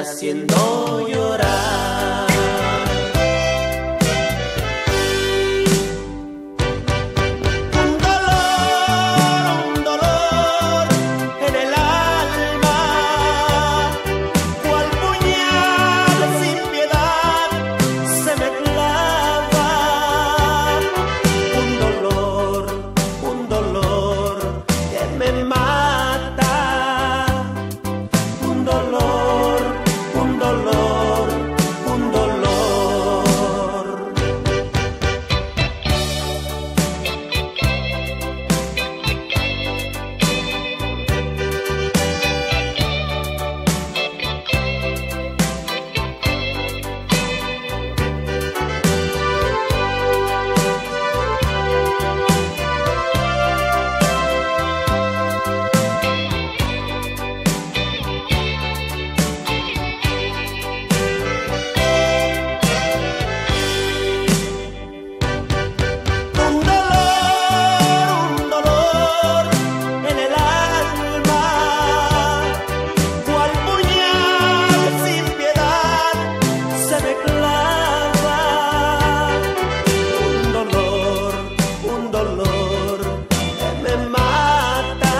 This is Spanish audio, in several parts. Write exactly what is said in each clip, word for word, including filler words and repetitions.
haciendo llorar. Un dolor, un dolor en el alma, cual puñal sin piedad se me clava. Un dolor, un dolor que me mata. Un dolor, un dolor, un dolor. Un dolor, un dolor en el alma, cual puñal sin piedad se me clava. Un dolor, un dolor que me mata.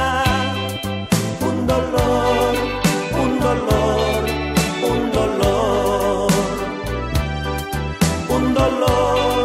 Un dolor, un dolor, un dolor, un dolor.